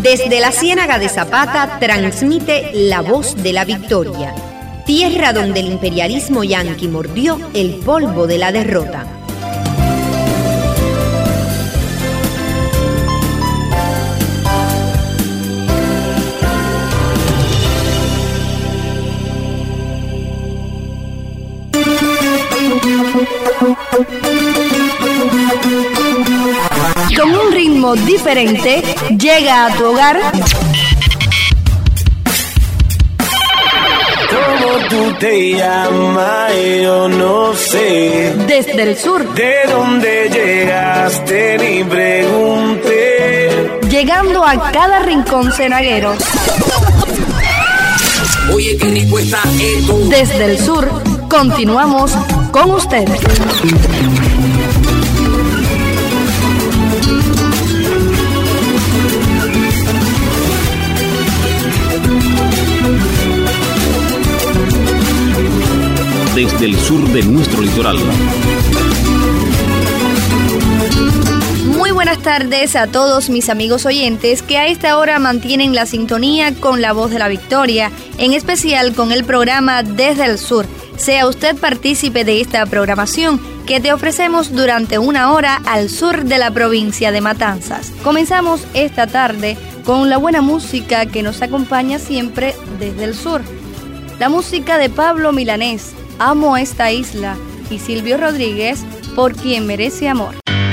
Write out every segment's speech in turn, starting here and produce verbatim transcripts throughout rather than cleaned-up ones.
Desde la Ciénaga de Zapata transmite La Voz de la Victoria, tierra donde el imperialismo yanqui mordió el polvo de la derrota. Con un ritmo diferente, llega a tu hogar. ¿Cómo tú te llamas? Yo no sé. Desde el sur. ¿De dónde llegaste? Ni pregunté. Llegando a cada rincón cenaguero. Oye, qué rico está esto. Desde el sur, continuamos con ustedes. Desde el sur de nuestro litoral. Muy buenas tardes a todos mis amigos oyentes que a esta hora mantienen la sintonía con La Voz de la Victoria, en especial con el programa Desde el Sur. Sea usted partícipe de esta programación que te ofrecemos durante una hora al sur de la provincia de Matanzas. Comenzamos esta tarde con la buena música que nos acompaña siempre desde el sur. La música de Pablo Milanés, Amo esta isla, y Silvio Rodríguez, Por quien merece amor.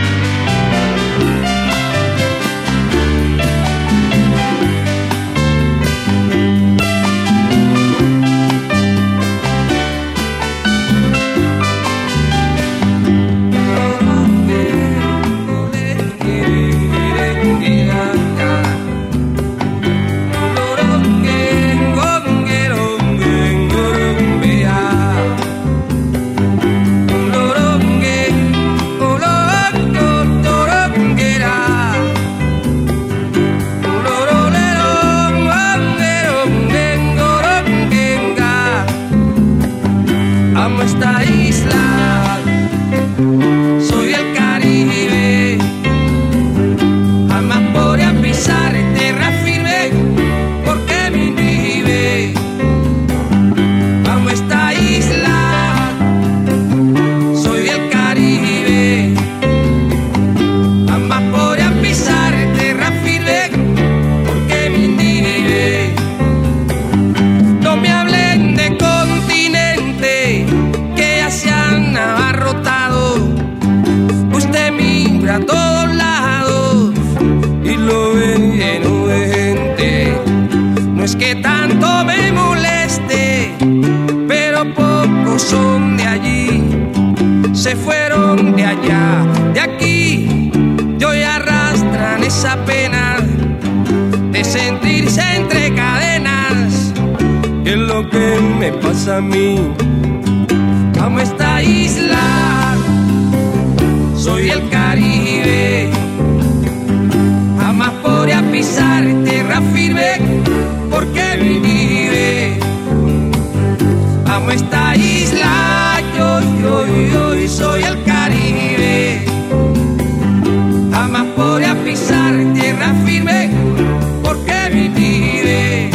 Se fueron de allá, de aquí, y hoy arrastran esa pena de sentirse entre cadenas. ¿Qué es lo que me pasa a mí? Amo esta isla, soy el Caribe. Jamás podría pisar tierra firme porque vive. Amo esta isla, yo, yo, yo, soy el Caribe. Jamás podría pisar tierra firme porque vive.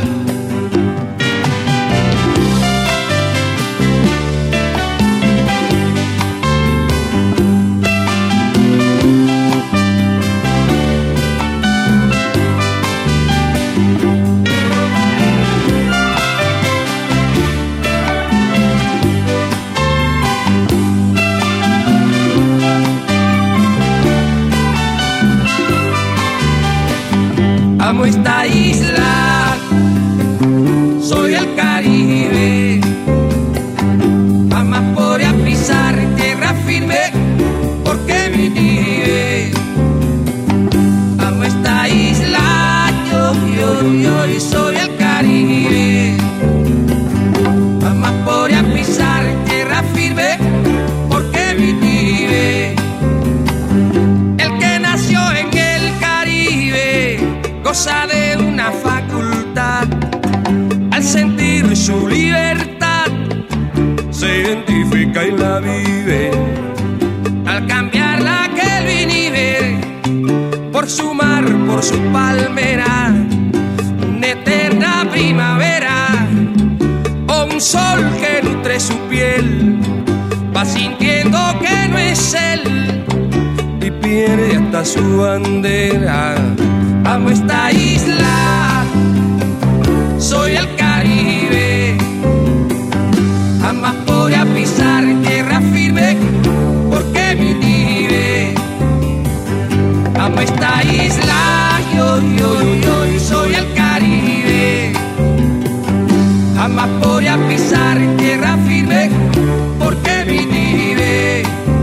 Amo esta isla, soy el Caribe. Jamás podría pisar tierra firme porque vive. Amo esta isla, yo, yo, yo, soy el Caribe. Jamás podría pisar tierra firme porque vive. El que nació en el Caribe goza de una facultad, al sentir su libertad se identifica y la vive. Al cambiar la que él vive por su mar, por por su palmera, una eterna primavera o un sol que nutre su piel, va sintiendo que no es él y pierde hasta su bandera. Amo esta isla, soy el Caribe, jamás voy a pisar tierra firme porque me inhibe. Amo esta isla, yo, yo, yo, yo, soy el Caribe, jamás voy a pisar tierra firme porque me inhibe.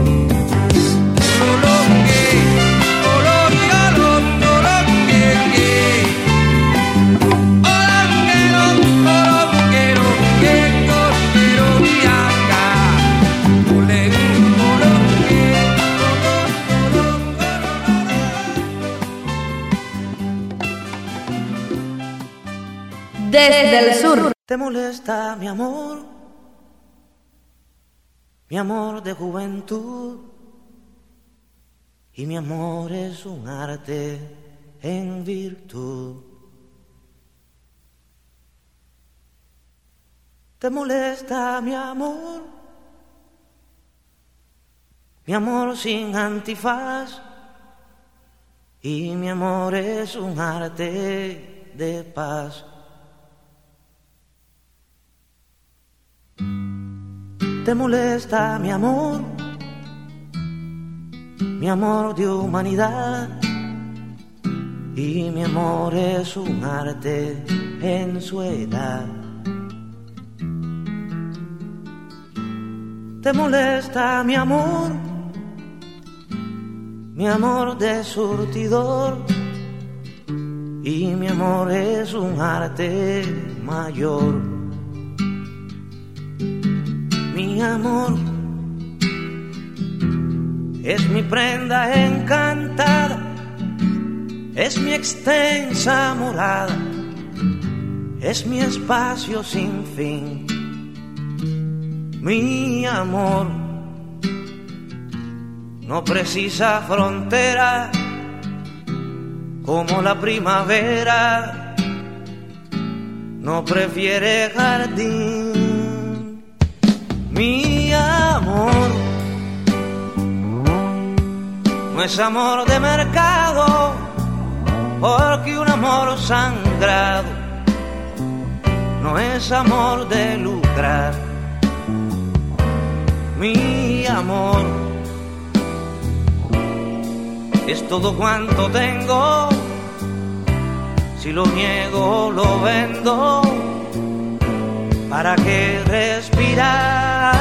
Desde el sur. ¿Te molesta mi amor? Mi amor de juventud. Y mi amor es un arte en virtud. ¿Te molesta mi amor? Mi amor sin antifaz. Y mi amor es un arte de paz. ¿Te molesta mi amor? Mi amor de humanidad. Y mi amor es un arte en su edad. ¿Te molesta mi amor? Mi amor de surtidor. Y mi amor es un arte mayor. Mi amor es mi prenda encantada, es mi extensa morada, es mi espacio sin fin. Mi amor no precisa frontera como la primavera, no prefiere jardín. Mi amor no es amor de mercado, porque un amor sangrado no es amor de lucrar. Mi amor es todo cuanto tengo, si lo niego lo vendo. ¿Para qué respirar?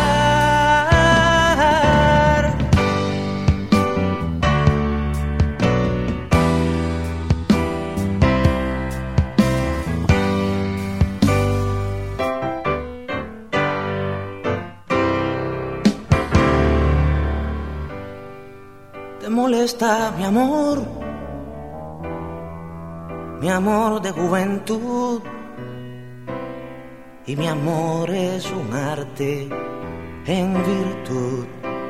¿Te molesta mi amor? Mi amor de juventud. Y mi amor es un arte en virtud.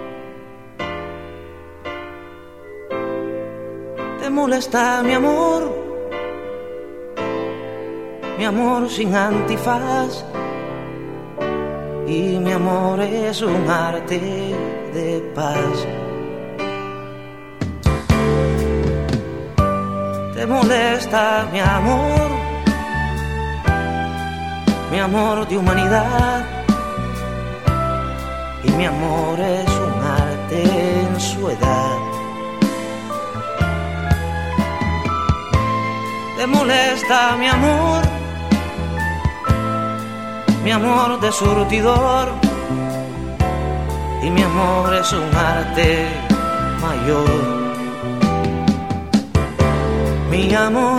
¿Te molesta mi amor? Mi amor sin antifaz. Y mi amor es un arte de paz. ¿Te molesta mi amor? Mi amor de humanidad. Y mi amor es un arte en su edad. ¿Te molesta mi amor? Mi amor de surtidor. Y mi amor es un arte mayor. Mi amor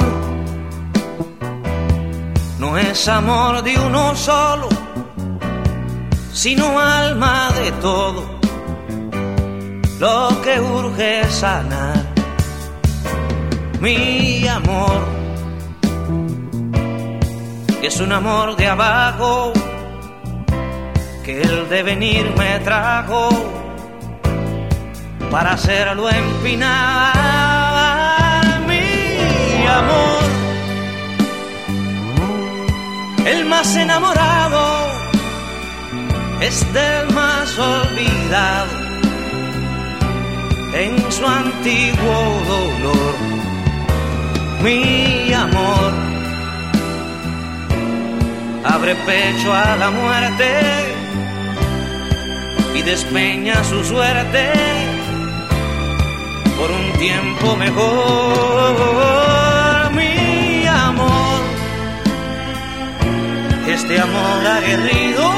no es amor de uno solo, sino alma de todo. Lo que urge es sanar. Mi amor es un amor de abajo, que el devenir me trajo para hacerlo empinar. Mi más enamorado es del más olvidado en su antiguo dolor. Mi amor abre pecho a la muerte y despeña su suerte por un tiempo mejor. Mi amor, este amor aguerrido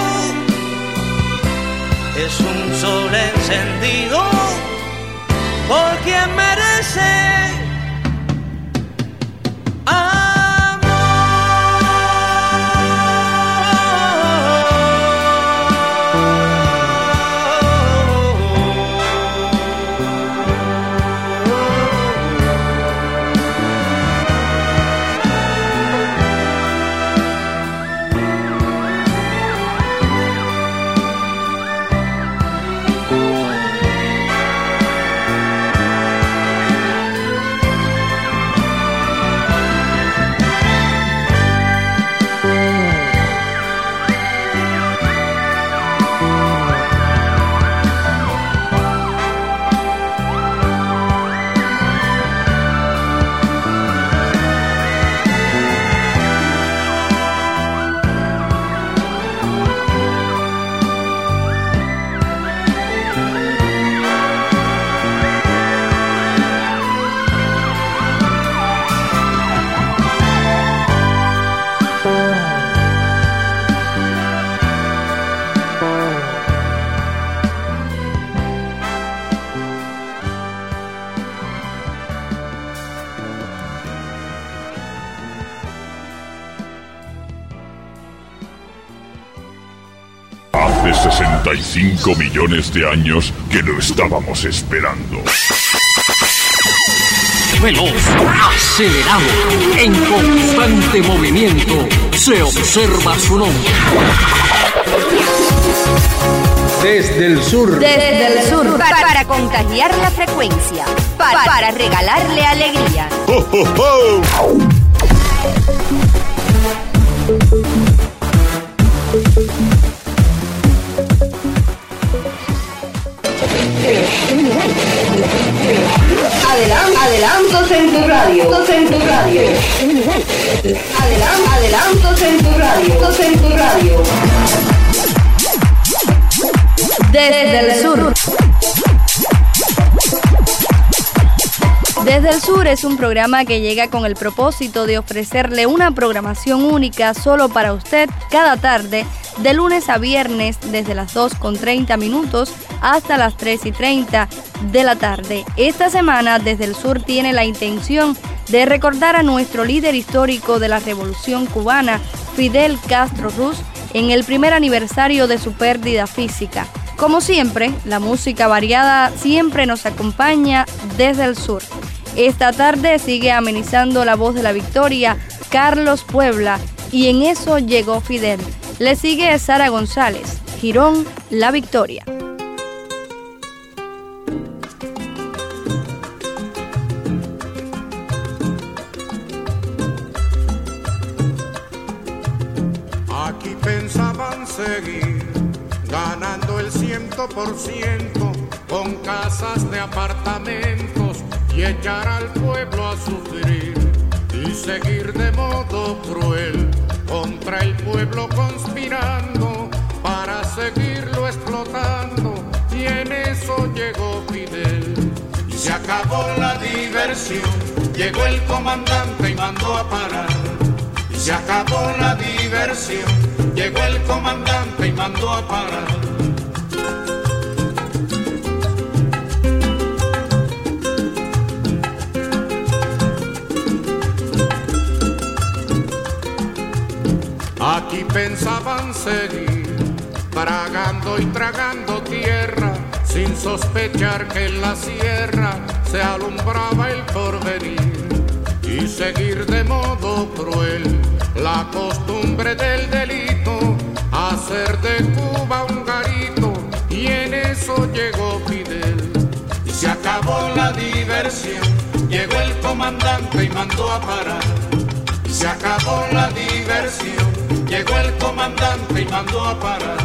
es un sol encendido por quien merece sesenta y cinco millones de años que lo estábamos esperando. Veloz, acelerado, en constante movimiento, se observa su nombre. Desde el sur. Desde el sur. Para, para contagiar la frecuencia. Para, para regalarle alegría. ¡Oh, oh, oh! Adelan- adelantos en tu radio. En tu radio. Adelan- adelantos en tu radio. En tu radio. Desde el sur. Desde el Sur es un programa que llega con el propósito de ofrecerle una programación única solo para usted cada tarde, de lunes a viernes desde las dos con treinta minutos hasta las tres y treinta de la tarde. Esta semana Desde el Sur tiene la intención de recordar a nuestro líder histórico de la Revolución Cubana, Fidel Castro Ruz, en el primer aniversario de su pérdida física. Como siempre, la música variada siempre nos acompaña desde el sur. Esta tarde sigue amenizando la voz de la victoria Carlos Puebla, y en eso llegó Fidel. Le sigue Sara González, Girón, La Victoria. Aquí pensaban seguir ganando el ciento por ciento con casas de apartamentos y echar al pueblo a sufrir y seguir de modo cruel contra el pueblo conspirando para seguirlo explotando, y en eso llegó Fidel y se acabó la diversión. Llegó el comandante y mandó a parar y se acabó la diversión. Llegó el comandante y mandó a parar. Aquí pensaban seguir tragando y tragando tierra, sin sospechar que en la sierra se alumbraba el porvenir, y seguir de modo cruel la costumbre del delito, hacer de Cuba un garito, y en eso llegó Fidel y se acabó la diversión. Llegó el comandante y mandó a parar y se acabó la diversión. llegó el comandante y mandó a parar.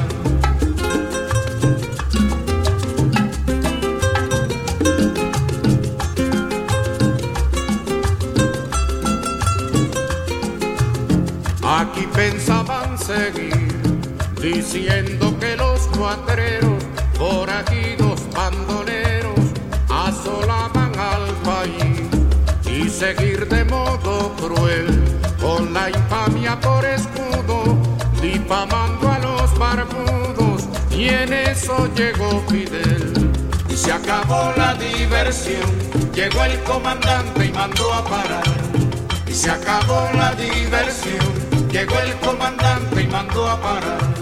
Aquí pensaban seguir, diciendo que los cuatreros, forajidos, bandoleros, asolaban al país, y seguir de modo cruel, con la infamia por escudo, difamando a los barbudos, y en eso llegó Fidel. Y se acabó la diversión, llegó el comandante y mandó a parar. Y se acabó la diversión, llegó el comandante y mandó a parar.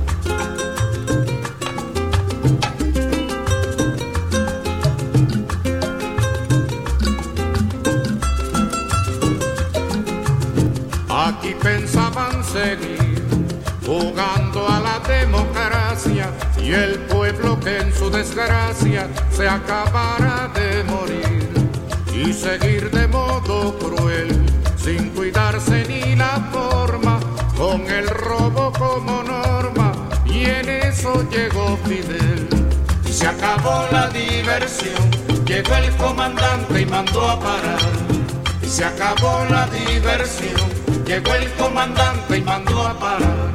Aquí pensaban seguir jugando a la democracia y el pueblo que en su desgracia se acabara de morir y seguir de modo cruel sin cuidarse ni la forma, con el robo como norma, y en eso llegó Fidel. Y se acabó la diversión, llegó el comandante y mandó a parar. Y se acabó la diversión, llegó el comandante y mandó a parar.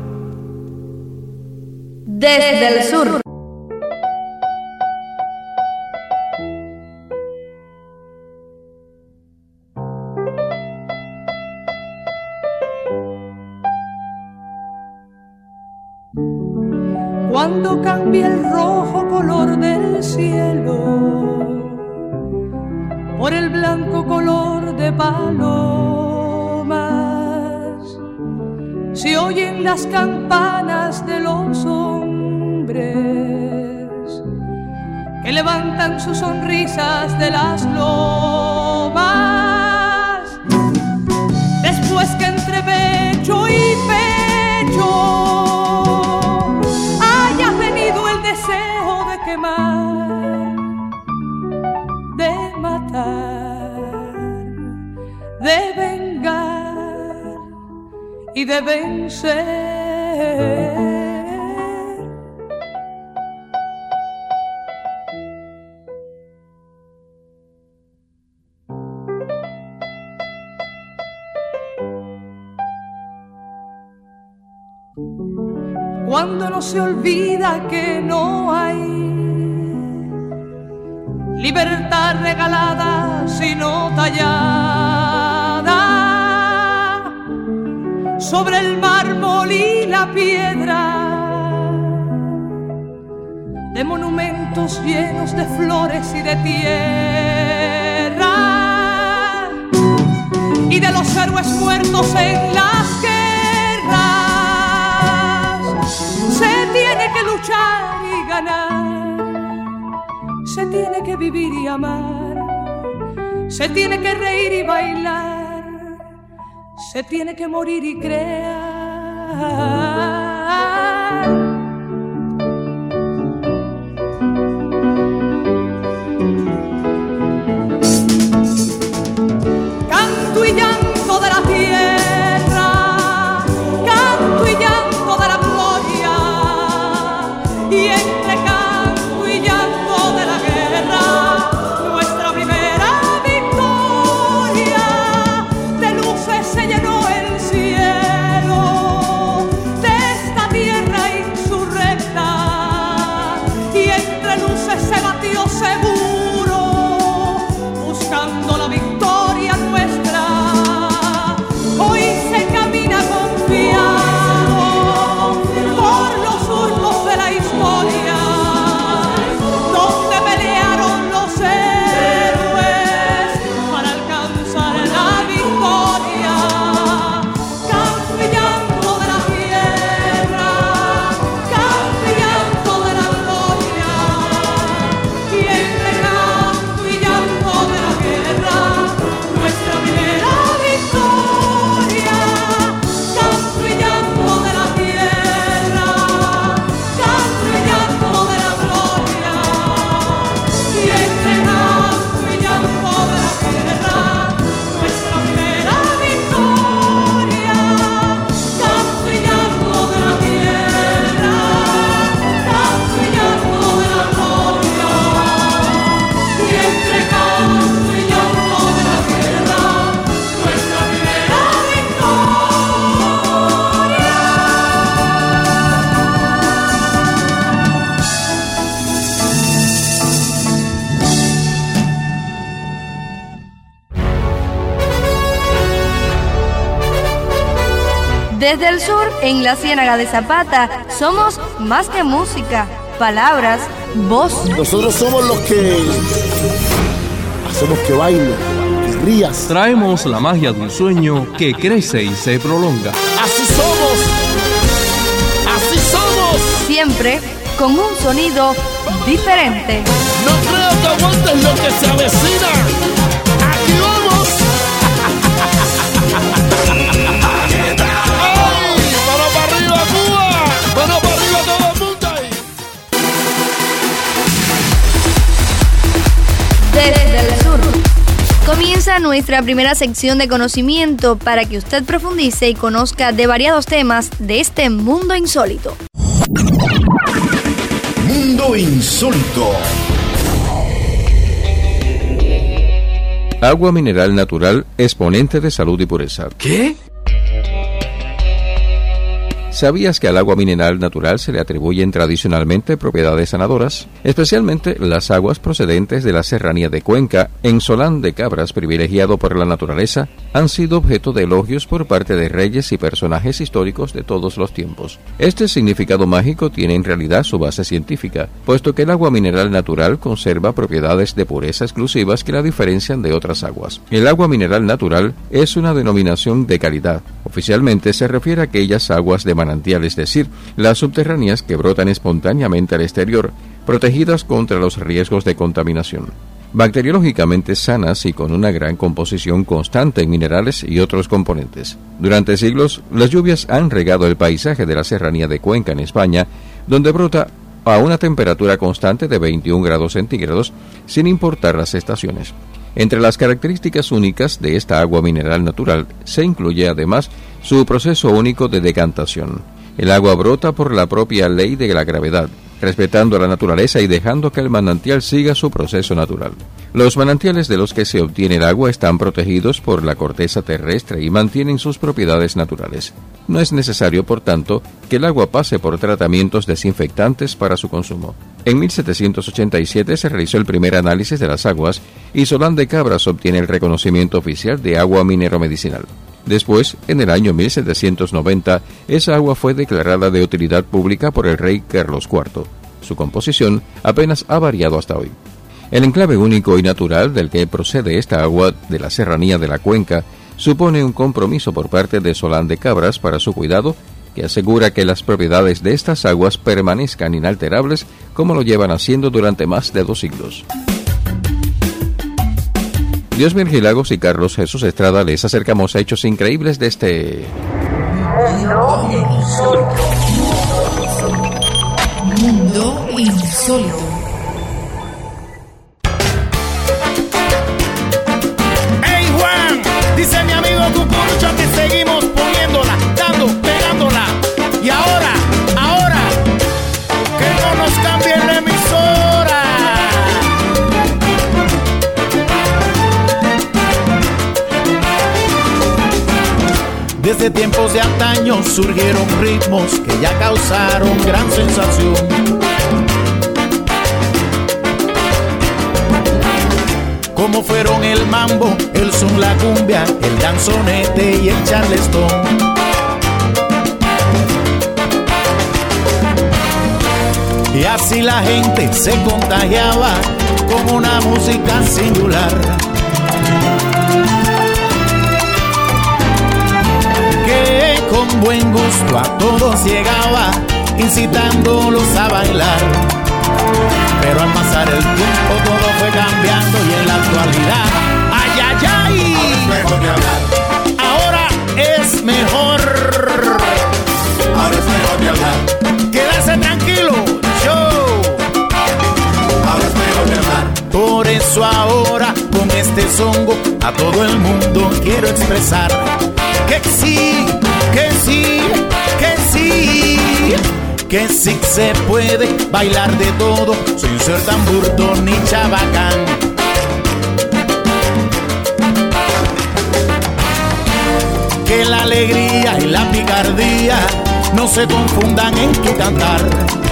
Desde el sur. Cuando cambia el rojo color del cielo por el blanco color de palomas, se oyen las campanas de los hombres que levantan sus sonrisas de las lomas. Después que entre pecho y pecho deseo de quemar, de matar, de vengar y de vencer. Cuando no se olvida que no hay libertad regalada sino tallada sobre el mármol y la piedra de monumentos llenos de flores y de tierra y de los héroes muertos en las guerras. Se tiene que luchar y ganar, se tiene que vivir y amar, se tiene que reír y bailar, se tiene que morir y crear. Canto y llanto de la tierra, canto y llanto de la gloria, y entre canto y llanto de la guerra, nuestra primera victoria. De luces se llenó el cielo de esta tierra insurrecta, y entre luces se batió seguro, buscando la victoria nuestra. Hoy se camina confiado por los surcos de la historia, Desde el sur, en la Ciénaga de Zapata, somos más que música, palabras, voz. Nosotros somos los que hacemos que baile, que rías. Traemos la magia de un sueño que crece y se prolonga. ¡Así somos! ¡Así somos! Siempre con un sonido diferente. No creo que aguantes lo que se avecina. ¡Aquí vamos! ¡Ay! ¡Vamos para arriba, Cuba! ¡Vamos para arriba todo el mundo ahí! Desde el sur. Comienza nuestra primera sección de conocimiento para que usted profundice y conozca de variados temas de este mundo insólito. Mundo insólito. Agua mineral natural, exponente de salud y pureza. ¿Qué? ¿Sabías que al agua mineral natural se le atribuyen tradicionalmente propiedades sanadoras? Especialmente las aguas procedentes de la serranía de Cuenca, en Solán de Cabras, privilegiado por la naturaleza, han sido objeto de elogios por parte de reyes y personajes históricos de todos los tiempos. Este significado mágico tiene en realidad su base científica, puesto que el agua mineral natural conserva propiedades de pureza exclusivas que la diferencian de otras aguas. El agua mineral natural es una denominación de calidad. Oficialmente se refiere a aquellas aguas de manantial, es decir, las subterráneas que brotan espontáneamente al exterior, protegidas contra los riesgos de contaminación. Bacteriológicamente sanas y con una gran composición constante en minerales y otros componentes. Durante siglos, las lluvias han regado el paisaje de la serranía de Cuenca en España, donde brota a una temperatura constante de veintiún grados centígrados, sin importar las estaciones. Entre las características únicas de esta agua mineral natural se incluye además su proceso único de decantación. El agua brota por la propia ley de la gravedad, respetando la naturaleza y dejando que el manantial siga su proceso natural. Los manantiales de los que se obtiene el agua están protegidos por la corteza terrestre y mantienen sus propiedades naturales. No es necesario, por tanto, que el agua pase por tratamientos desinfectantes para su consumo. En mil setecientos ochenta y siete se realizó el primer análisis de las aguas y Solán de Cabras obtiene el reconocimiento oficial de agua mineromedicinal. Después, en el año mil setecientos noventa, esa agua fue declarada de utilidad pública por el rey Carlos cuarto. Su composición apenas ha variado hasta hoy. El enclave único y natural del que procede esta agua de la serranía de la Cuenca supone un compromiso por parte de Solán de Cabras para su cuidado, que asegura que las propiedades de estas aguas permanezcan inalterables como lo llevan haciendo durante más de dos siglos. Dios Virgilagos y Carlos Jesús Estrada les acercamos a hechos increíbles de este... Mundo insólito. Mundo insólito. ¡Hey Juan! Dice mi amigo Cucurucho que seguimos poniéndola, dando, pegándola. Y ahora, ahora, que no nos cambien la emisora. Desde tiempos de antaño surgieron ritmos que ya causaron gran sensación. Como fueron el mambo, el son, la cumbia, el danzonete y el charleston. Y así la gente se contagiaba con una música singular, que con buen gusto a todos llegaba, incitándolos a bailar. Pero al pasar el tiempo todo fue cambiando y en la actualidad, ¡ay, ay, ay! Ahora es mejor de hablar. Ahora es mejor de hablar. Quedarse tranquilo, show. Ahora es mejor de hablar. Por eso ahora con este songo a todo el mundo quiero expresar que sí, que sí, que sí, que sí se puede bailar de todo sin ser tan burdo ni chabacán. Que la alegría y la picardía no se confundan en tu cantar.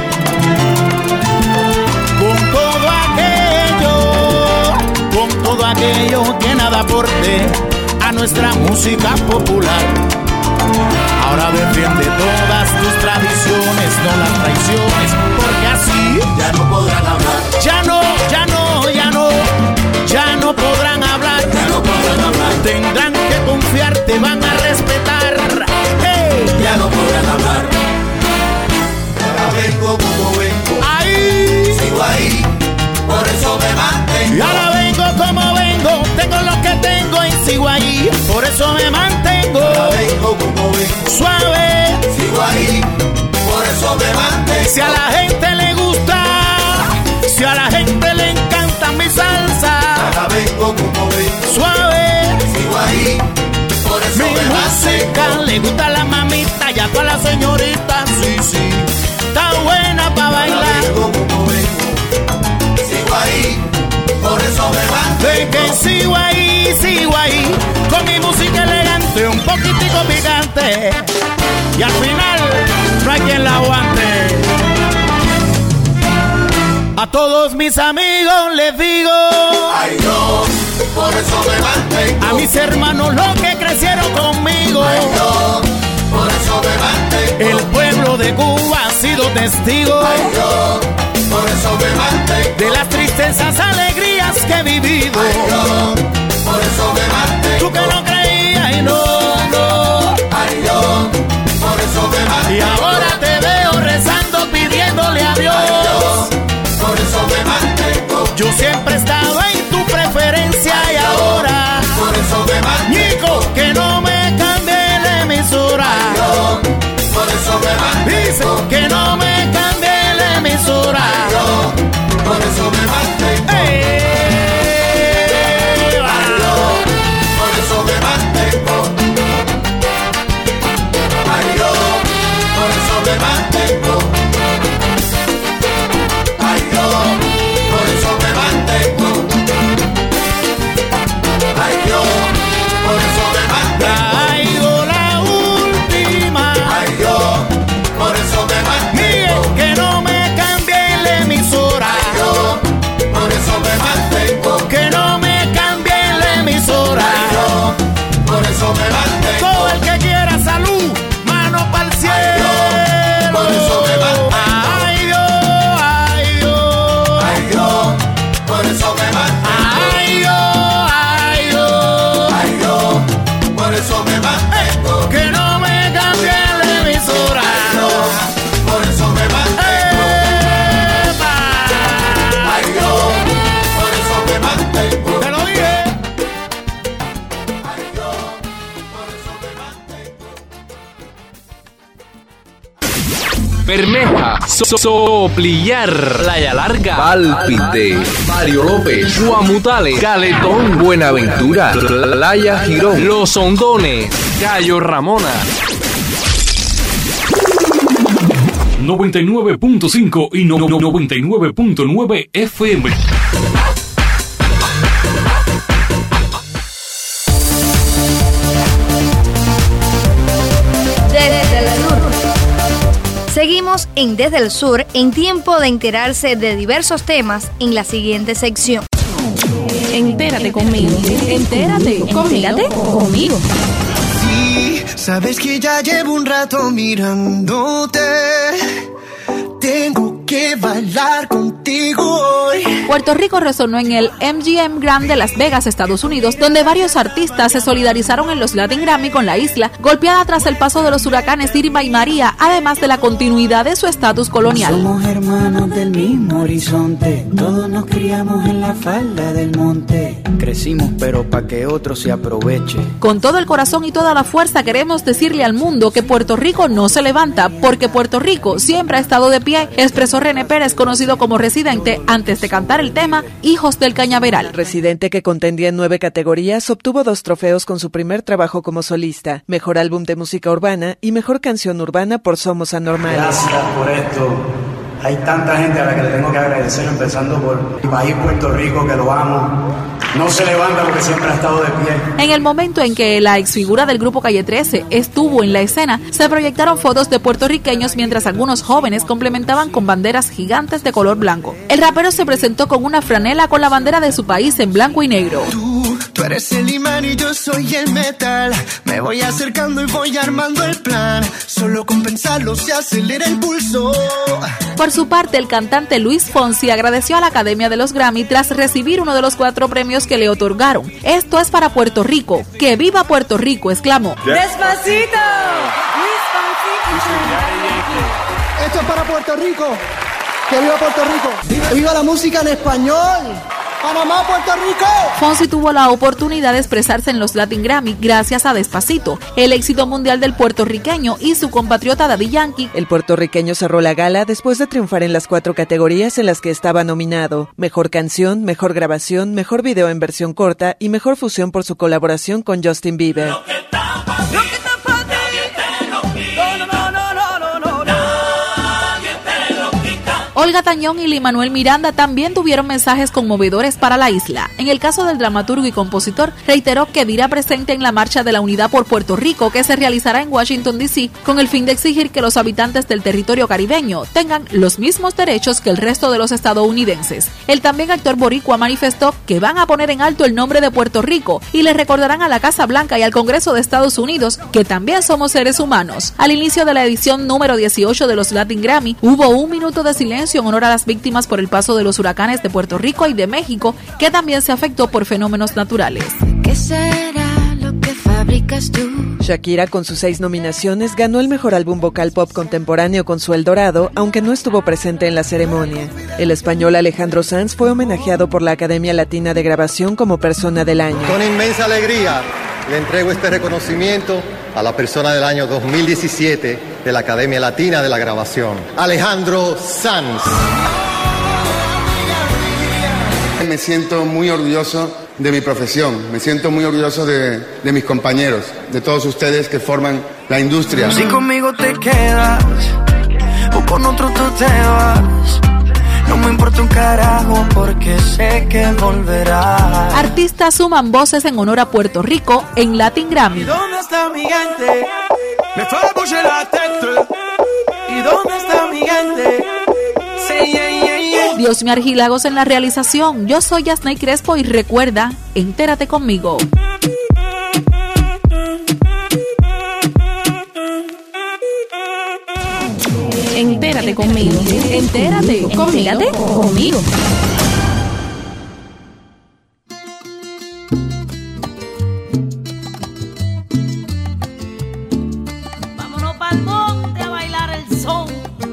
Con todo aquello, con todo aquello que nada aporte a nuestra música popular. Ahora defiende todas tus tradiciones, no las traiciones, porque así ya no podrán hablar. Ya no, ya no, ya no, ya no podrán hablar. Ya no podrán hablar. Tendrán que confiar, te van a respetar. Hey. Ya no podrán hablar. Ahora vengo como vengo. Ahí. Sigo ahí, por eso me mantengo. Y ahora vengo como vengo, tengo lo que tengo y sigo ahí, por eso me mantengo. Ahora vengo como vengo. Suave. Sigo ahí, por eso me mantengo. Si a la gente le gusta, si a la gente le encanta mi salsa. Ahora vengo como vengo. Suave. Sigo ahí, por eso mi me música mantengo. le gusta a la mamita y a todas las señoritas, sí, sí. Está buena para bailar. Ahora vengo como vengo. Sigo ahí, por eso me mantengo. De que sigo ahí, sigo ahí, con mi música elegante, un poquitico picante. Y al final, no hay quien la aguante. A todos mis amigos les digo, ay yo, por eso me mantengo. A mis hermanos los que crecieron conmigo, ay yo, por eso me mantengo. El pueblo de Cuba ha sido testigo, ay yo, por eso me mantengo. De las tristezas, alegrías que he vivido, ay yo, por eso me mantengo. Tú que no creías y no, no, ay yo, por eso me mantengo. Y ahora te veo rezando pidiéndole a Dios, ay yo, por eso me mantengo. Yo siempre he estado en tu preferencia ay y yo, ahora por eso me mantengo. Nico, que no me cambie la emisora, ay yo, por eso me mantengo. Dice que no me cambie la emisora, ay yo, por eso me mantengo. Hey. Todo el que quiera salud, mano pa'l cielo. Ay, yo, por eso me mantengo. Ay, yo, ay, yo. Ay, yo, por eso me mantengo. Ay, yo, ay, yo. Ay, yo, por eso me mantengo. Eh, que no me cambie la emisora. Ay, yo, por eso me mantengo. Epa. Ay, yo, por eso me mantengo. Te lo dije. Bermeja, so Soplillar, Playa Larga, Pálpite, Mario López, Guamutales, Caletón, Buenaventura, Playa Girón, Los Hondones, Cayo Ramona. noventa y nueve punto cinco y no, no, noventa y nueve punto nueve F M. Desde el sur. Seguimos en Desde el Sur, en tiempo de enterarse de diversos temas en la siguiente sección. Entérate conmigo. Entérate. Entérate conmigo. Sí, sabes que ya llevo un rato mirándote. Tengo que bailar contigo hoy. Puerto Rico resonó en el M G M Grand de Las Vegas, Estados Unidos, donde varios artistas se solidarizaron en los Latin Grammy con la isla, golpeada tras el paso de los huracanes Irma y María, además de la continuidad de su estatus colonial. Somos hermanos del mismo horizonte, todos nos criamos en la falda del monte. Crecimos pero pa' que otro se aproveche. Con todo el corazón y toda la fuerza queremos decirle al mundo que Puerto Rico no se levanta, porque Puerto Rico siempre ha estado de pie, expresó René Pérez, conocido como Residente, antes de cantar el tema Hijos del Cañaveral. Residente, que contendía en nueve categorías, obtuvo dos trofeos con su primer trabajo como solista, Mejor Álbum de Música Urbana y Mejor Canción Urbana por Somos Anormales. Gracias por esto. Hay tanta gente a la que le tengo que agradecer, empezando por mi país, Puerto Rico, que lo amo. No se levanta porque siempre ha estado de pie. En el momento en que la exfigura del grupo Calle trece estuvo en la escena, se proyectaron fotos de puertorriqueños mientras algunos jóvenes complementaban con banderas gigantes de color blanco. El rapero se presentó con una franela con la bandera de su país en blanco y negro. Tú Tú eres el imán y yo soy el metal. Me voy acercando y voy armando el plan. Solo con pensarlo se acelera el pulso. Por su parte, el cantante Luis Fonsi agradeció a la Academia de los Grammy tras recibir uno de los cuatro premios que le otorgaron. Esto es para Puerto Rico. ¡Que viva Puerto Rico!, exclamó. ¡Despacito! Luis Fonsi. Esto es para Puerto Rico. ¡Que viva Puerto Rico! ¡Viva, viva la música en español! ¡Panamá, Puerto Rico! Fonsi tuvo la oportunidad de expresarse en los Latin Grammy gracias a Despacito, el éxito mundial del puertorriqueño y su compatriota Daddy Yankee. El puertorriqueño cerró la gala después de triunfar en las cuatro categorías en las que estaba nominado: Mejor Canción, Mejor Grabación, Mejor Video en Versión Corta y Mejor Fusión por su colaboración con Justin Bieber. Olga Tañón y Lin-Manuel Miranda también tuvieron mensajes conmovedores para la isla. En el caso del dramaturgo y compositor, reiteró que dirá presente en la Marcha de la Unidad por Puerto Rico, que se realizará en Washington, D C, con el fin de exigir que los habitantes del territorio caribeño tengan los mismos derechos que el resto de los estadounidenses. El también actor boricua manifestó que van a poner en alto el nombre de Puerto Rico y le recordarán a la Casa Blanca y al Congreso de Estados Unidos que también somos seres humanos. Al inicio de la edición número dieciocho de los Latin Grammy, hubo un minuto de silencio en honor a las víctimas por el paso de los huracanes de Puerto Rico y de México, que también se afectó por fenómenos naturales. ¿Qué será lo que fabricas tú? Shakira, con sus seis nominaciones, ganó el mejor álbum vocal pop contemporáneo con su El Dorado, aunque no estuvo presente en la ceremonia. El español Alejandro Sanz fue homenajeado por la Academia Latina de Grabación como Persona del Año. Con inmensa alegría le entrego este reconocimiento a la Persona del Año dos mil diecisiete de la Academia Latina de la Grabación, Alejandro Sanz. Me siento muy orgulloso de mi profesión, me siento muy orgulloso de, de mis compañeros, de todos ustedes que forman la industria. Si conmigo te quedas o con otro tú te vas, no me importa un carajo porque sé que volverás. Artistas suman voces en honor a Puerto Rico en Latin Grammy. ¿Y dónde está mi gente? Me fue a bouger la tête. ¿Y dónde está mi gente? Sí, yeah, yeah, yeah. Dios me Argilagos en la realización. Yo soy Yasnay Crespo y recuerda, entérate conmigo. Entérate conmigo. Entérate. Entérate conmigo. Vámonos pa'l monte a bailar el son.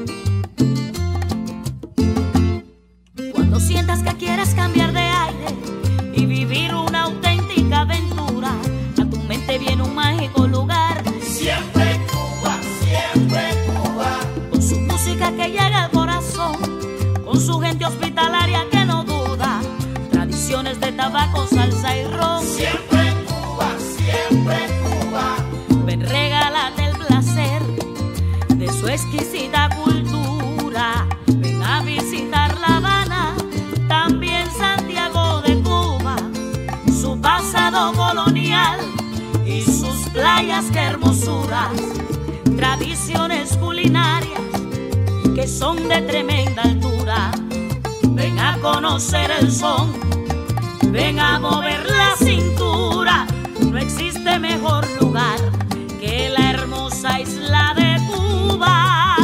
Cuando sientas que quieres cambiar de aire y vivir una auténtica aventura, a tu mente viene un mágico lugar. Siempre Cuba, siempre Cuba. Con su música que llega al corazón, con su gente hospitalaria que no duda, tradiciones de tabaco, salsa y ron. Siempre Cuba, siempre Cuba. Ven, regálate el placer de su exquisita cultura. Ven a visitar La Habana, también Santiago de Cuba, su pasado colonial y sus playas, qué hermosuras, tradiciones culinarias que son de tremenda altura. Ven a conocer el son, ven a mover la cintura. No existe mejor lugar que la hermosa isla de Cuba.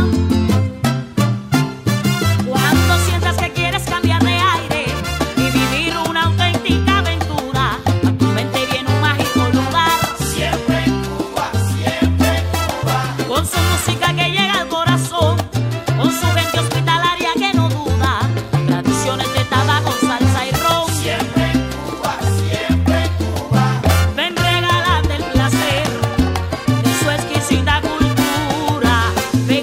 Cuando sientas que quieres cambiar de aire y vivir una auténtica aventura, a tu mente viene un mágico lugar. Siempre Cuba, siempre Cuba. Con su música que llega al corazón, con su gente hospitalaria que no duda, tradiciones de tabaco, salsa y ron. Siempre Cuba, siempre Cuba. Ven, regálate el placer de su exquisita cultura. Ven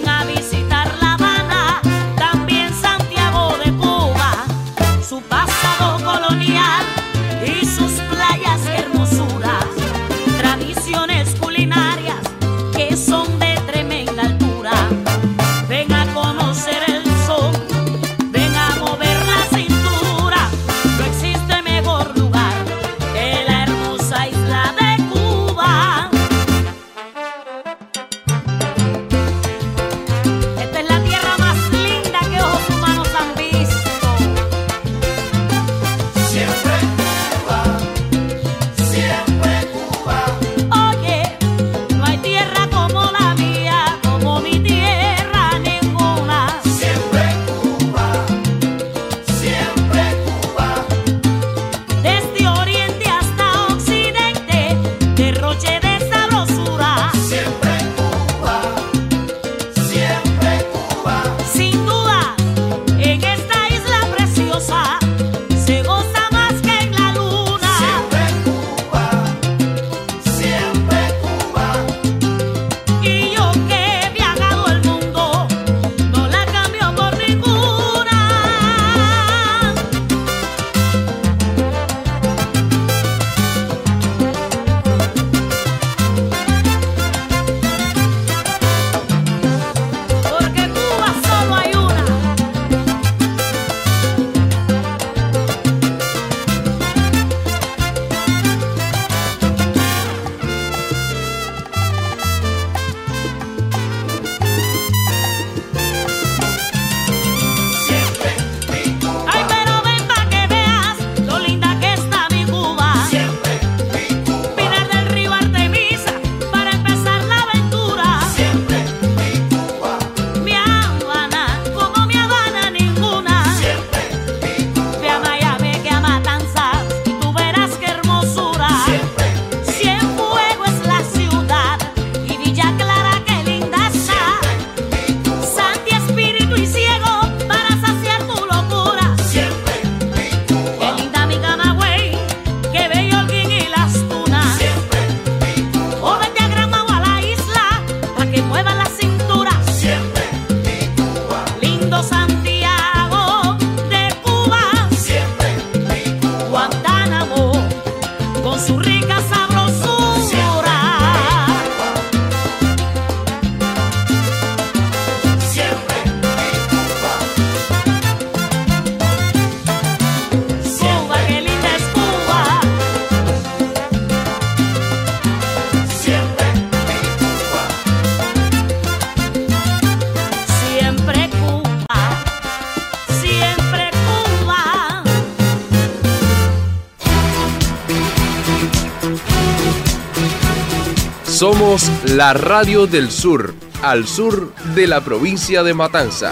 Somos la Radio del Sur, al sur de la provincia de Matanzas.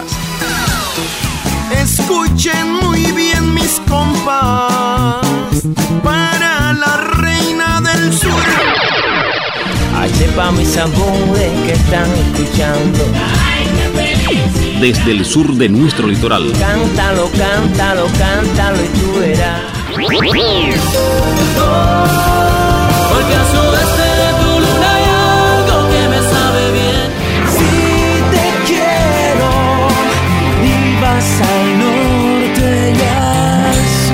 Escuchen muy bien mis compas, para la reina del sur. Hace pa' mis amores que están escuchando. ¡Ay, qué feliz! Desde el sur de nuestro litoral. Cántalo, cántalo, cántalo y tú verás. Porque a sudeste de tu luna hay algo que me sabe bien. Si te quiero y vas al norte y al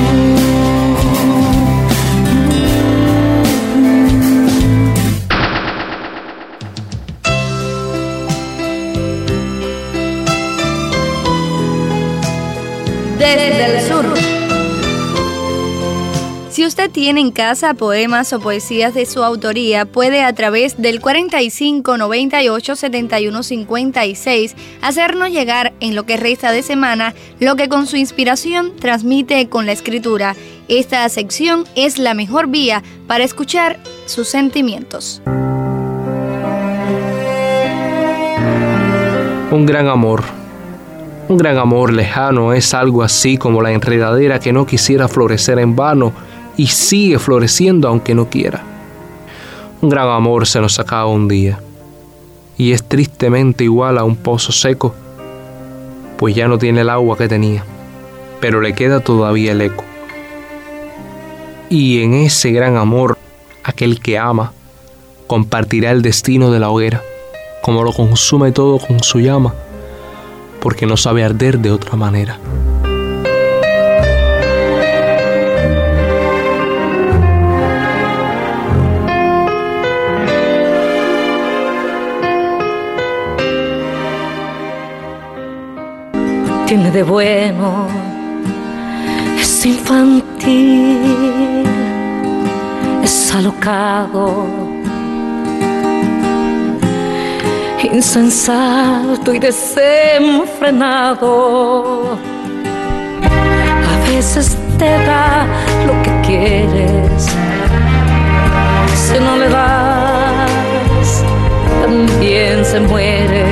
sur. Desde el sur. Si usted tiene en casa poemas o poesías de su autoría, puede a través del cuarenta y cinco, noventa y ocho, setenta y uno, cincuenta y seis hacernos llegar en lo que resta de semana lo que con su inspiración transmite con la escritura. Esta sección es la mejor vía para escuchar sus sentimientos. Un gran amor. Un gran amor lejano es algo así como la enredadera que no quisiera florecer en vano y sigue floreciendo aunque no quiera. Un gran amor se nos acaba un día y es tristemente igual a un pozo seco, pues ya no tiene el agua que tenía, pero le queda todavía el eco. Y en ese gran amor, aquel que ama compartirá el destino de la hoguera, como lo consume todo con su llama, porque no sabe arder de otra manera. Tiene de bueno, es infantil, es alocado, insensato y desenfrenado. A veces te da lo que quieres, si no le das, también se muere.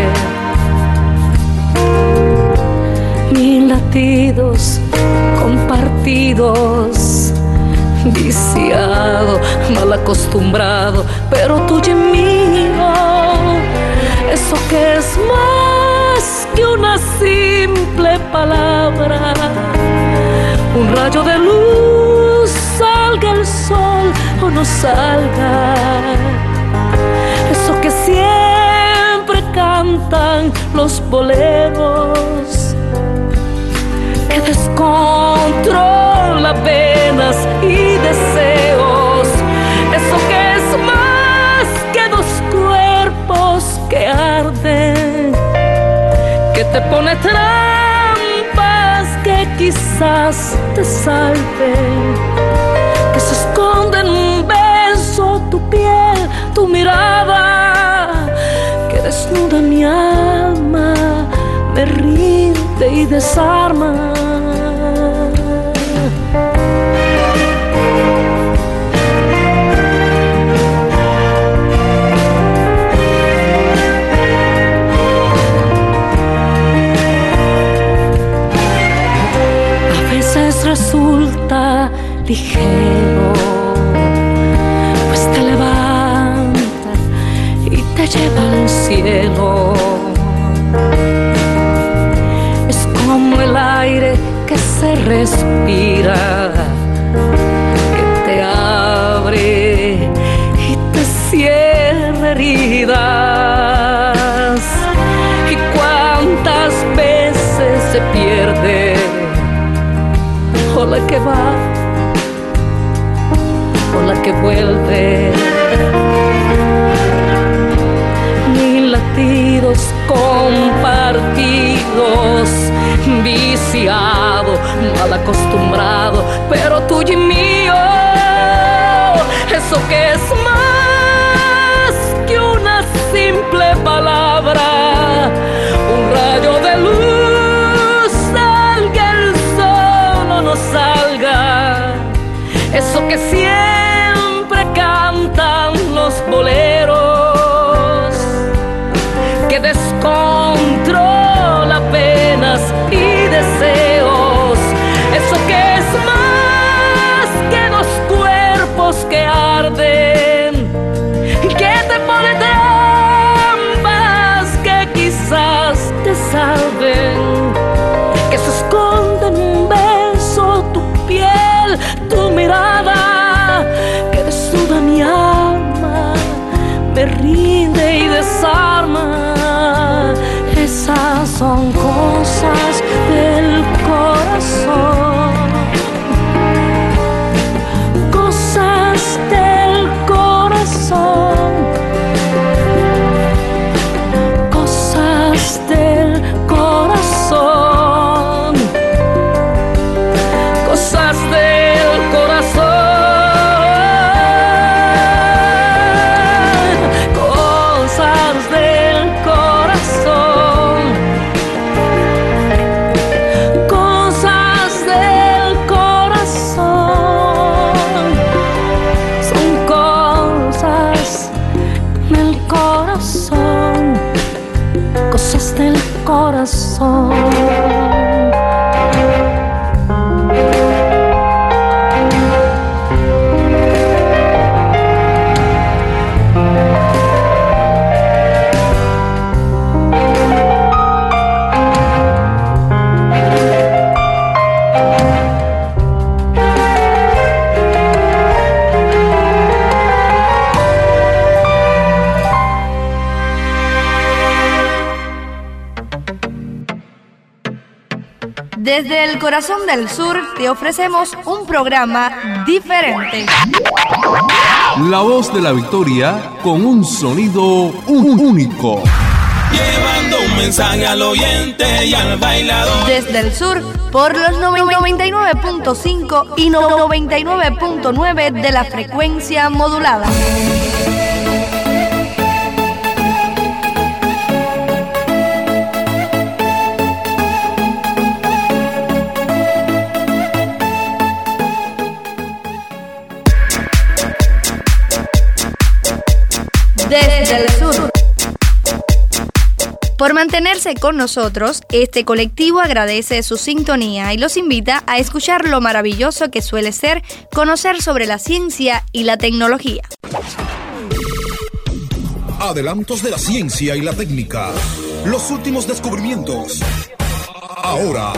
Mil latidos compartidos, viciado, mal acostumbrado, pero tu gemido, eso que es más que una simple palabra, un rayo de luz, salga el sol o no salga, eso que siempre cantan los boleros, que descontrola penas y deseos, eso que es más que dos cuerpos que arden, que te pone trampas que quizás te salven, que se esconde en un beso tu piel, tu mirada, que desnuda mi alma, me rinde y desarma. Resulta ligero, pues te levanta y te lleva al cielo. Es como el aire que se respira, que te abre y te cierra heridas. Y cuántas veces se pierde, o la que va, o la que vuelve. Mil latidos compartidos, viciado, mal acostumbrado, pero tuyo y mío, eso que es más que una simple palabra, un rayo de luz, salga el sol o no salga, eso que siempre cantan los boleros, son cosas del corazón, cosas del corazón, cosas del corazón, cosas del corazón. Corazón. Desde el corazón del sur te ofrecemos un programa diferente. La voz de la victoria con un sonido único. Llevando un mensaje al oyente y al bailador. Desde el sur por los noventa y nueve punto cinco y noventa y nueve punto nueve de la frecuencia modulada. Desde el sur. Por mantenerse con nosotros, este colectivo agradece su sintonía y los invita a escuchar lo maravilloso que suele ser conocer sobre la ciencia y la tecnología. Adelantos de la ciencia y la técnica. Los últimos descubrimientos. Ahora.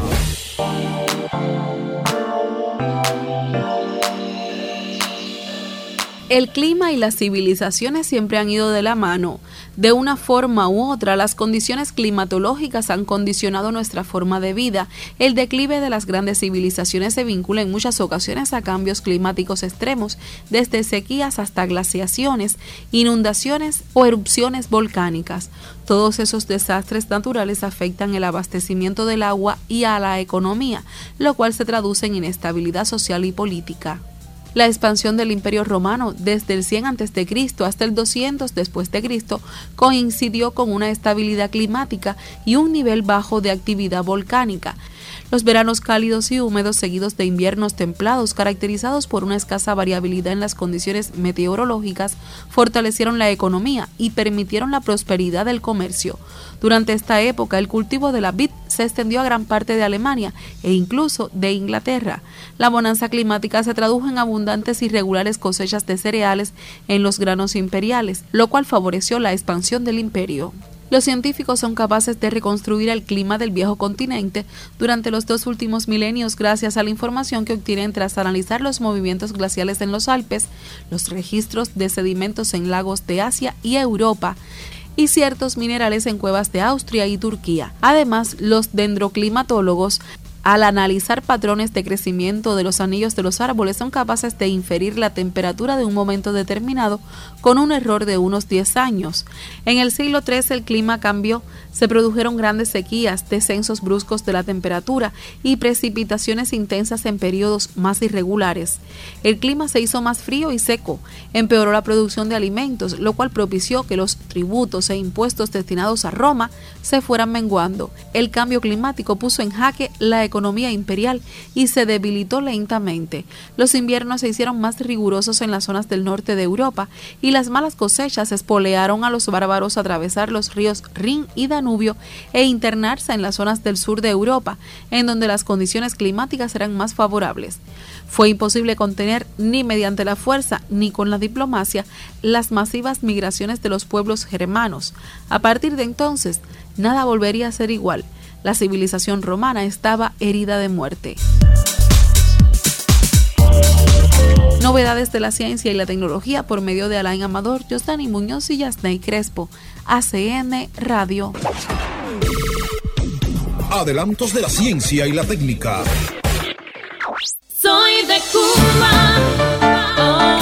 El clima y las civilizaciones siempre han ido de la mano. De una forma u otra, las condiciones climatológicas han condicionado nuestra forma de vida. El declive de las grandes civilizaciones se vincula en muchas ocasiones a cambios climáticos extremos, desde sequías hasta glaciaciones, inundaciones o erupciones volcánicas. Todos esos desastres naturales afectan el abastecimiento del agua y a la economía, lo cual se traduce en inestabilidad social y política. La expansión del Imperio Romano desde el cien antes de Cristo hasta el doscientos después de Cristo coincidió con una estabilidad climática y un nivel bajo de actividad volcánica. Los veranos cálidos y húmedos seguidos de inviernos templados, caracterizados por una escasa variabilidad en las condiciones meteorológicas, fortalecieron la economía y permitieron la prosperidad del comercio. Durante esta época, el cultivo de la vid se extendió a gran parte de Alemania e incluso de Inglaterra. La bonanza climática se tradujo en abundantes y regulares cosechas de cereales en los granos imperiales, lo cual favoreció la expansión del imperio. Los científicos son capaces de reconstruir el clima del viejo continente durante los dos últimos milenios gracias a la información que obtienen tras analizar los movimientos glaciales en los Alpes, los registros de sedimentos en lagos de Asia y Europa, y ciertos minerales en cuevas de Austria y Turquía. Además, los dendroclimatólogos, al analizar patrones de crecimiento de los anillos de los árboles, son capaces de inferir la temperatura de un momento determinado con un error de unos diez años. En el siglo trece el clima cambió, se produjeron grandes sequías, descensos bruscos de la temperatura y precipitaciones intensas en periodos más irregulares. El clima se hizo más frío y seco, empeoró la producción de alimentos, lo cual propició que los tributos e impuestos destinados a Roma se fueran menguando. El cambio climático puso en jaque la economía imperial y se debilitó lentamente. Los inviernos se hicieron más rigurosos en las zonas del norte de Europa y las malas cosechas espolearon a los bárbaros a atravesar los ríos Rin y Danubio e internarse en las zonas del sur de Europa, en donde las condiciones climáticas eran más favorables. Fue imposible contener ni mediante la fuerza ni con la diplomacia las masivas migraciones de los pueblos germanos. A partir de entonces, nada volvería a ser igual. La civilización romana estaba herida de muerte. Novedades de la ciencia y la tecnología por medio de Alain Amador, Josdani Muñoz y Yasney Crespo. A C N Radio. Adelantos de la ciencia y la técnica. Soy de Cuba. Oh.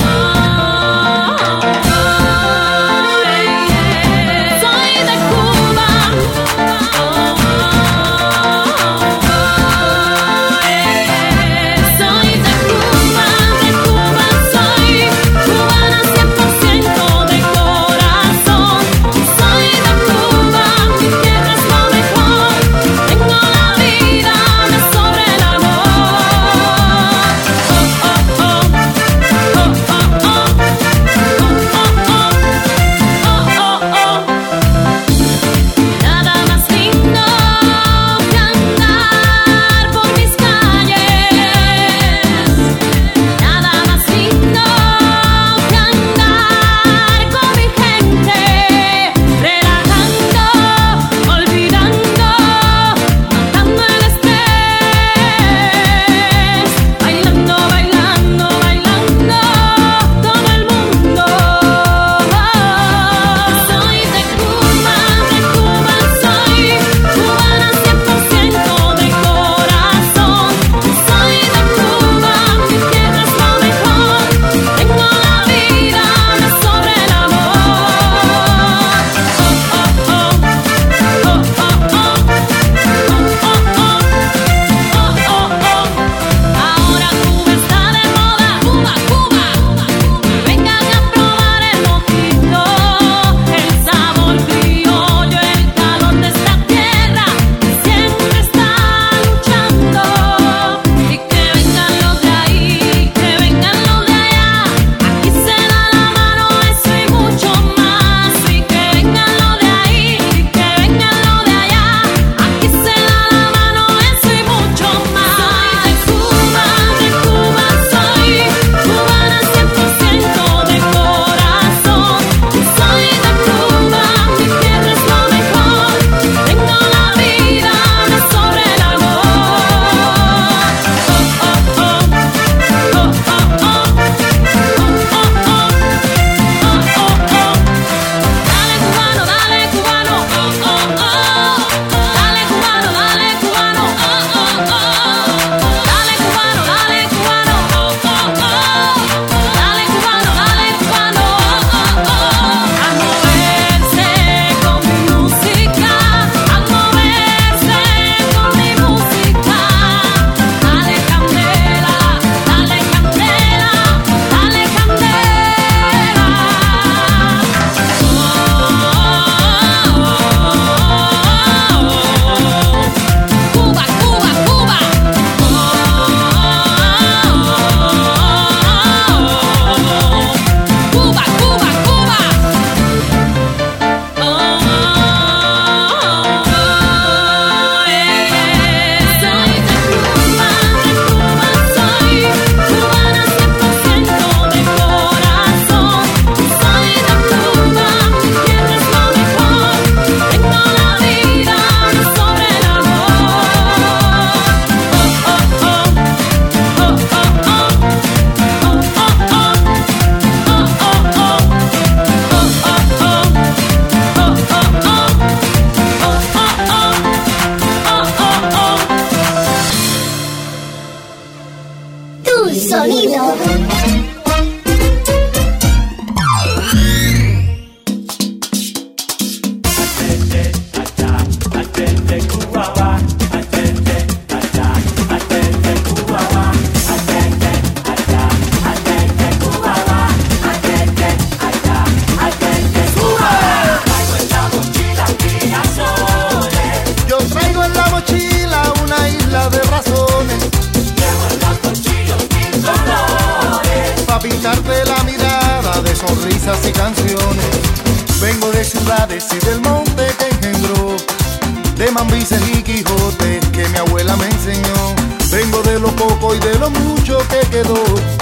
sonrisas y canciones. Vengo de ciudades y del monte que engendró, de mambises y Quijote que mi abuela me enseñó. Vengo de lo poco y de lo mucho que quedó,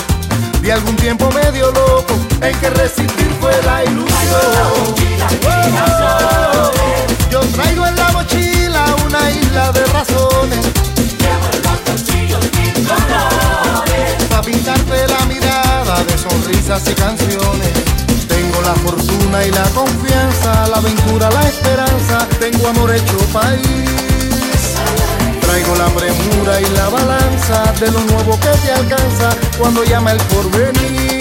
de algún tiempo medio loco en que resistir fue la ilusión. Oh, yo traigo en la mochila una isla de razones, pa' pintarte la mirada de sonrisas y canciones. Tengo la fortuna y la confianza, la aventura, la esperanza. Tengo amor hecho país. traigo la premura y la balanza de lo nuevo que te alcanza cuando llama el porvenir.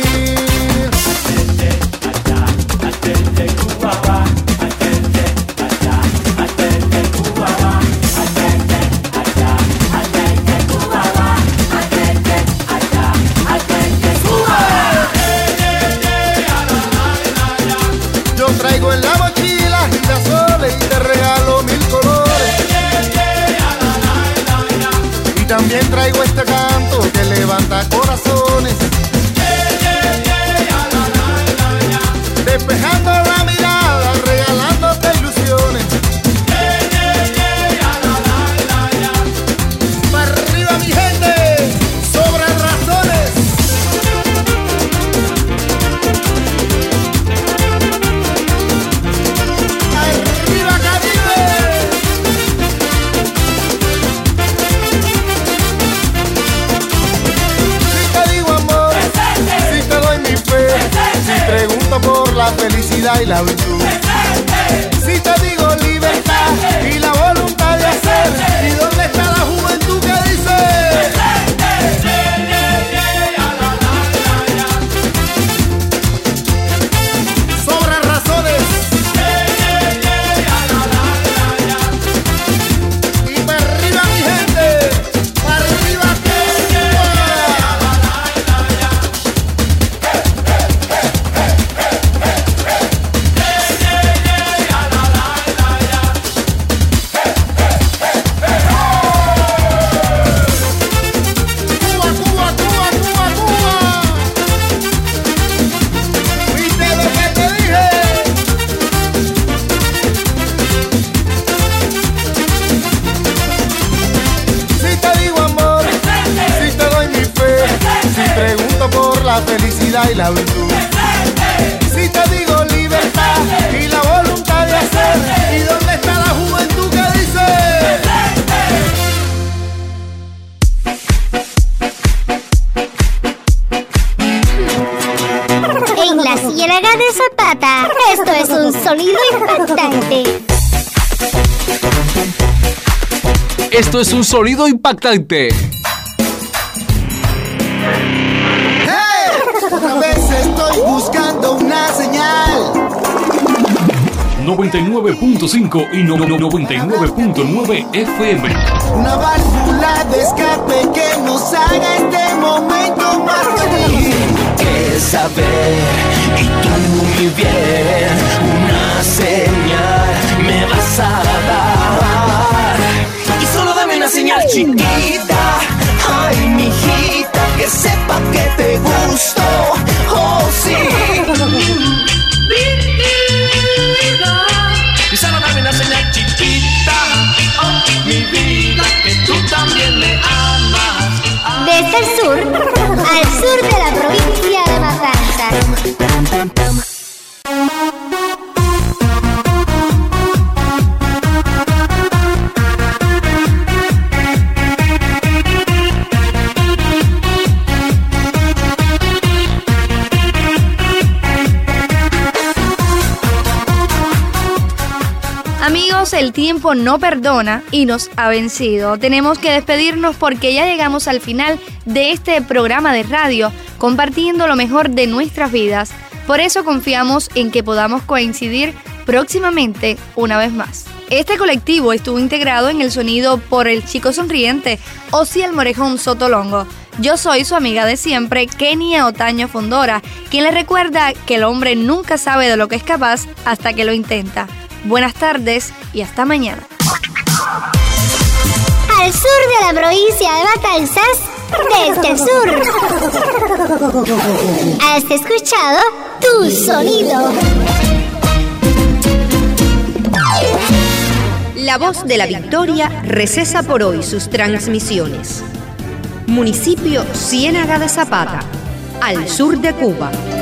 Yo traigo en la mochila girasoles y te regalo mil colores. Y también traigo este canto que levanta corazones. Despejando la mirada, regalándote ilusiones. Para arriba mi gente, sobran razones. Arriba Caribe. Si te digo amor, si te doy mi fe, si pregunto por la felicidad y la virtud, si te digo libertad y la voluntad de hacer, ¿y dónde está la juventud que dice? Sobran razones. Y para arriba mi gente, para arriba la felicidad y la virtud. Si te digo libertad y la voluntad de hacer, ¿y dónde está la juventud que dice? En la Ciénaga de Zapata, esto es un sonido impactante. Esto es un sonido impactante. Otra vez estoy buscando una señal. noventa y nueve punto cinco y no, no, noventa y nueve punto nueve F M. Una válvula de escape que nos haga este momento más feliz. Que saber y tú mi bien, una señal me vas a dar. Y solo dame una señal chiquita, ay mijita, que sepa que te gusto, oh sí. Y solo dame una señal chiquita, oh mi vida, que tú también me amas. Desde el sur, al sur de la provincia de Matanzas. Amigos, el tiempo no perdona y nos ha vencido. Tenemos que despedirnos porque ya llegamos al final de este programa de radio, compartiendo lo mejor de nuestras vidas. Por eso confiamos en que podamos coincidir próximamente una vez más. Este colectivo estuvo integrado en el sonido por el chico sonriente Osiel Morejón Sotolongo. Yo soy su amiga de siempre, Kenia Otaño Fondora, quien le recuerda que el hombre nunca sabe de lo que es capaz hasta que lo intenta. Buenas tardes y hasta mañana. Al sur de la provincia de Matanzas, desde el sur. Has escuchado Tu Sonido. La Voz de la Victoria recesa por hoy sus transmisiones. Municipio Ciénaga de Zapata, al sur de Cuba.